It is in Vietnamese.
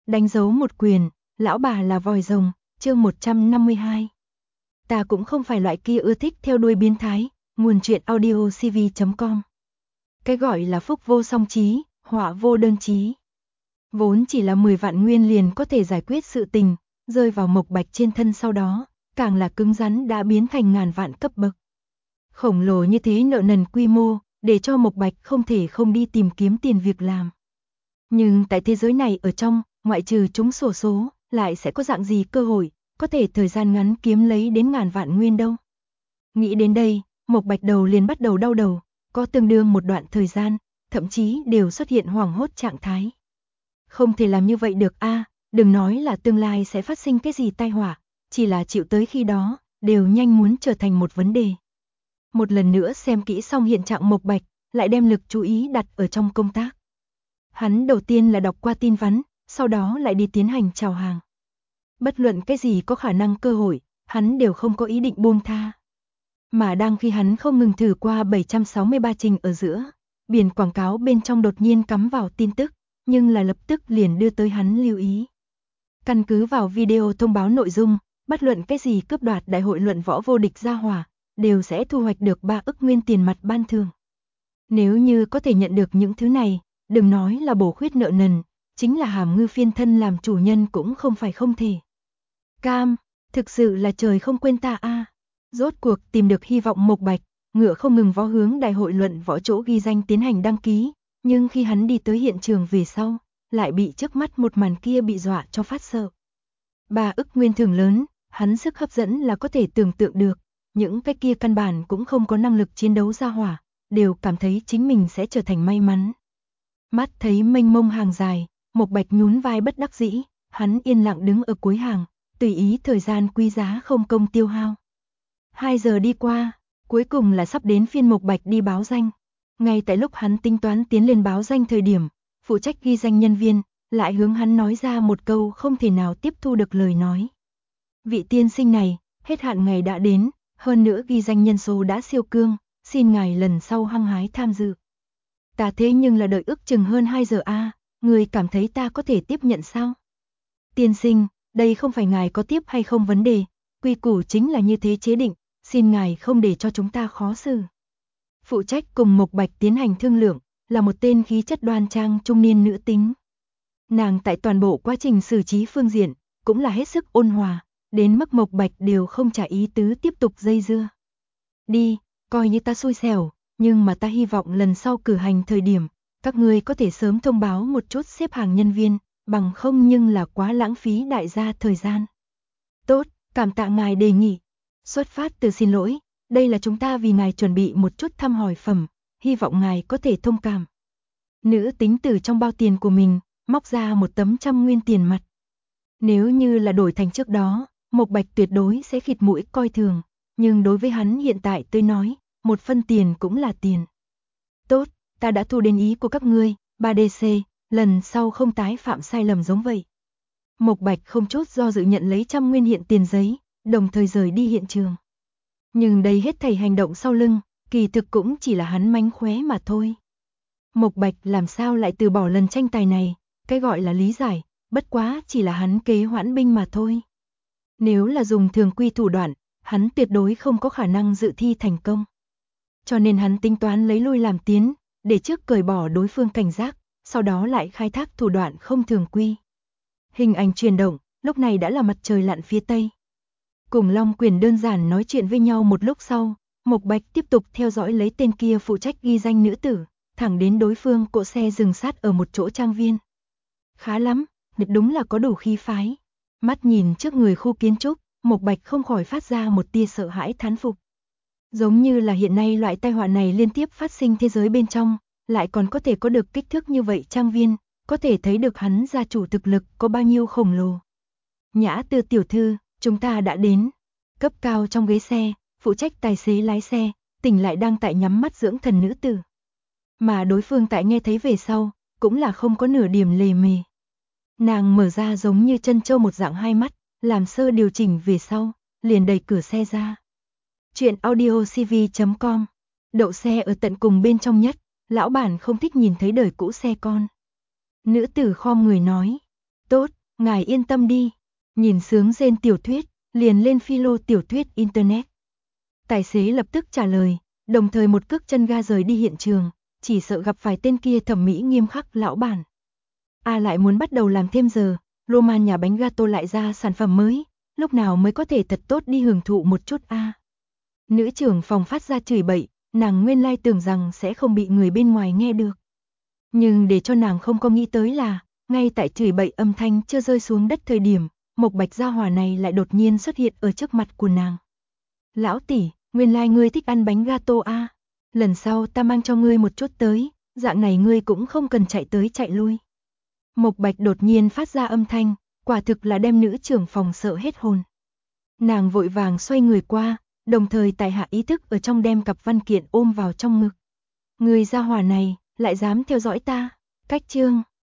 Đánh dấu một quyền, lão bà là vòi rồng, chương 152. Ta cũng không phải loại kia ưa thích theo đuôi biến thái, nguồn truyện audio cv.com. Cái gọi là phúc vô song chí, họa vô đơn chí. Vốn chỉ là 10 vạn nguyên liền có thể giải quyết sự tình, rơi vào Mộc Bạch trên thân sau đó, càng là cứng rắn đã biến thành ngàn vạn cấp bậc. Khổng lồ như thế nợ nần quy mô, để cho Mộc Bạch không thể không đi tìm kiếm tiền việc làm. Nhưng tại thế giới này ở trong, ngoại trừ trúng xổ số, lại sẽ có dạng gì cơ hội, có thể thời gian ngắn kiếm lấy đến ngàn vạn nguyên đâu. Nghĩ đến đây, Mộc Bạch đầu liền bắt đầu đau đầu, có tương đương một đoạn thời gian, thậm chí đều xuất hiện hoảng hốt trạng thái. Không thể làm như vậy được a, đừng nói là tương lai sẽ phát sinh cái gì tai họa, chỉ là chịu tới khi đó, đều nhanh muốn trở thành một vấn đề. Một lần nữa xem kỹ xong hiện trạng Mộc Bạch, lại đem lực chú ý đặt ở trong công tác. Hắn đầu tiên là đọc qua tin vắn, sau đó lại đi tiến hành chào hàng. Bất luận cái gì có khả năng cơ hội, hắn đều không có ý định buông tha. Mà đang khi hắn không ngừng thử qua 763 trình ở giữa, biển quảng cáo bên trong đột nhiên cắm vào tin tức, nhưng là lập tức liền đưa tới hắn lưu ý. Căn cứ vào video thông báo nội dung, bất luận cái gì cướp đoạt đại hội luận võ vô địch gia hỏa, đều sẽ thu hoạch được 3 ức nguyên tiền mặt ban thưởng. Nếu như có thể nhận được những thứ này, đừng nói là bổ khuyết nợ nần, chính là Hàm Ngư phiên thân làm chủ nhân cũng không phải không thể. Cam, thực sự là trời không quên ta a. Rốt cuộc tìm được hy vọng Mộc Bạch, ngựa không ngừng vó hướng đại hội luận võ chỗ ghi danh tiến hành đăng ký, nhưng khi hắn đi tới hiện trường về sau, lại bị trước mắt một màn kia bị dọa cho phát sợ. 3 ức nguyên thưởng lớn, hắn sức hấp dẫn là có thể tưởng tượng được, những cái kia căn bản cũng không có năng lực chiến đấu ra hỏa, đều cảm thấy chính mình sẽ trở thành may mắn. Mắt thấy mênh mông hàng dài, Mộc Bạch nhún vai bất đắc dĩ, hắn yên lặng đứng ở cuối hàng, tùy ý thời gian quý giá không công tiêu hao. 2 giờ đi qua, cuối cùng là sắp đến phiên Mộc Bạch đi báo danh. Ngay tại lúc hắn tính toán tiến lên báo danh thời điểm, phụ trách ghi danh nhân viên lại hướng hắn nói ra một câu không thể nào tiếp thu được lời nói. Vị tiên sinh này, hết hạn ngày đã đến, hơn nữa ghi danh nhân số đã siêu cương, xin ngài lần sau hăng hái tham dự. Ta thế nhưng là đợi ước chừng hơn 2 giờ a, người cảm thấy ta có thể tiếp nhận sao? Tiên sinh, đây không phải ngài có tiếp hay không vấn đề, quy củ chính là như thế chế định, xin ngài không để cho chúng ta khó xử. Phụ trách cùng Mộc Bạch tiến hành thương lượng, là một tên khí chất đoan trang trung niên nữ tính. Nàng tại toàn bộ quá trình xử trí phương diện, cũng là hết sức ôn hòa, đến mức Mộc Bạch đều không trả ý tứ tiếp tục dây dưa. Đi, coi như ta xui xẻo, nhưng mà ta hy vọng lần sau cử hành thời điểm, các ngươi có thể sớm thông báo một chút xếp hàng nhân viên, bằng không nhưng là quá lãng phí đại gia thời gian. Tốt, cảm tạ ngài đề nghị. Xuất phát từ xin lỗi, đây là chúng ta vì ngài chuẩn bị một chút thăm hỏi phẩm, hy vọng ngài có thể thông cảm. Nữ tính từ trong bao tiền của mình, móc ra một tấm 100 nguyên tiền mặt. Nếu như là đổi thành trước đó, Mộc Bạch tuyệt đối sẽ khịt mũi coi thường, nhưng đối với hắn hiện tại tôi nói, một phân tiền cũng là tiền. Tốt, ta đã thu đến ý của các ngươi, 3DC, lần sau không tái phạm sai lầm giống vậy. Mộc Bạch không chút do dự nhận lấy 100 nguyên hiện tiền giấy, đồng thời rời đi hiện trường. Nhưng đây hết thảy hành động sau lưng, kỳ thực cũng chỉ là hắn mánh khóe mà thôi. Mộc Bạch làm sao lại từ bỏ lần tranh tài này, cái gọi là lý giải, bất quá chỉ là hắn kế hoãn binh mà thôi. Nếu là dùng thường quy thủ đoạn, hắn tuyệt đối không có khả năng dự thi thành công. Cho nên hắn tính toán lấy lui làm tiến, để trước cởi bỏ đối phương cảnh giác, sau đó lại khai thác thủ đoạn không thường quy. Hình ảnh chuyển động, lúc này đã là mặt trời lặn phía tây. Cùng Long Quyền đơn giản nói chuyện với nhau một lúc sau, Mộc Bạch tiếp tục theo dõi lấy tên kia phụ trách ghi danh nữ tử, thẳng đến đối phương cỗ xe dừng sát ở một chỗ trang viên. Khá lắm, thật đúng là có đủ khí phái. Mắt nhìn trước người khu kiến trúc, Mộc Bạch không khỏi phát ra một tia sợ hãi thán phục. Giống như là hiện nay loại tai họa này liên tiếp phát sinh thế giới bên trong, lại còn có thể có được kích thước như vậy trang viên, có thể thấy được hắn gia chủ thực lực có bao nhiêu khổng lồ. Nhã Tư tiểu thư, chúng ta đã đến. Cấp cao trong ghế xe, phụ trách tài xế lái xe, tỉnh lại đang tại nhắm mắt dưỡng thần nữ tử. Mà đối phương tại nghe thấy về sau, cũng là không có nửa điểm lề mề. Nàng mở ra giống như chân trâu một dạng hai mắt, làm sơ điều chỉnh về sau, liền đẩy cửa xe ra. Chuyện audio cv.com. Đậu xe ở tận cùng bên trong nhất, lão bản không thích nhìn thấy đời cũ xe con. Nữ tử khom người nói, Tốt, ngài yên tâm đi. Nhìn sướng rên tiểu thuyết, liền lên philo tiểu thuyết Internet. Tài xế lập tức trả lời, đồng thời một cước chân ga rời đi hiện trường, chỉ sợ gặp phải tên kia thẩm mỹ nghiêm khắc lão bản. Lại muốn bắt đầu làm thêm giờ, Roman nhà bánh gato lại ra sản phẩm mới, lúc nào mới có thể thật tốt đi hưởng thụ một chút Nữ trưởng phòng phát ra chửi bậy, nàng nguyên lai tưởng rằng sẽ không bị người bên ngoài nghe được. Nhưng để cho nàng không có nghĩ tới là, ngay tại chửi bậy âm thanh chưa rơi xuống đất thời điểm, Mộc Bạch gia hỏa này lại đột nhiên xuất hiện ở trước mặt của nàng. Lão tỷ, nguyên lai ngươi thích ăn bánh gato lần sau ta mang cho ngươi một chút tới, dạng này ngươi cũng không cần chạy tới chạy lui. Mộc Bạch đột nhiên phát ra âm thanh, quả thực là đem nữ trưởng phòng sợ hết hồn. Nàng vội vàng xoay người qua, đồng thời tại hạ ý thức ở trong đem cặp văn kiện ôm vào trong ngực. Người gia hỏa này, lại dám theo dõi ta. Cách chương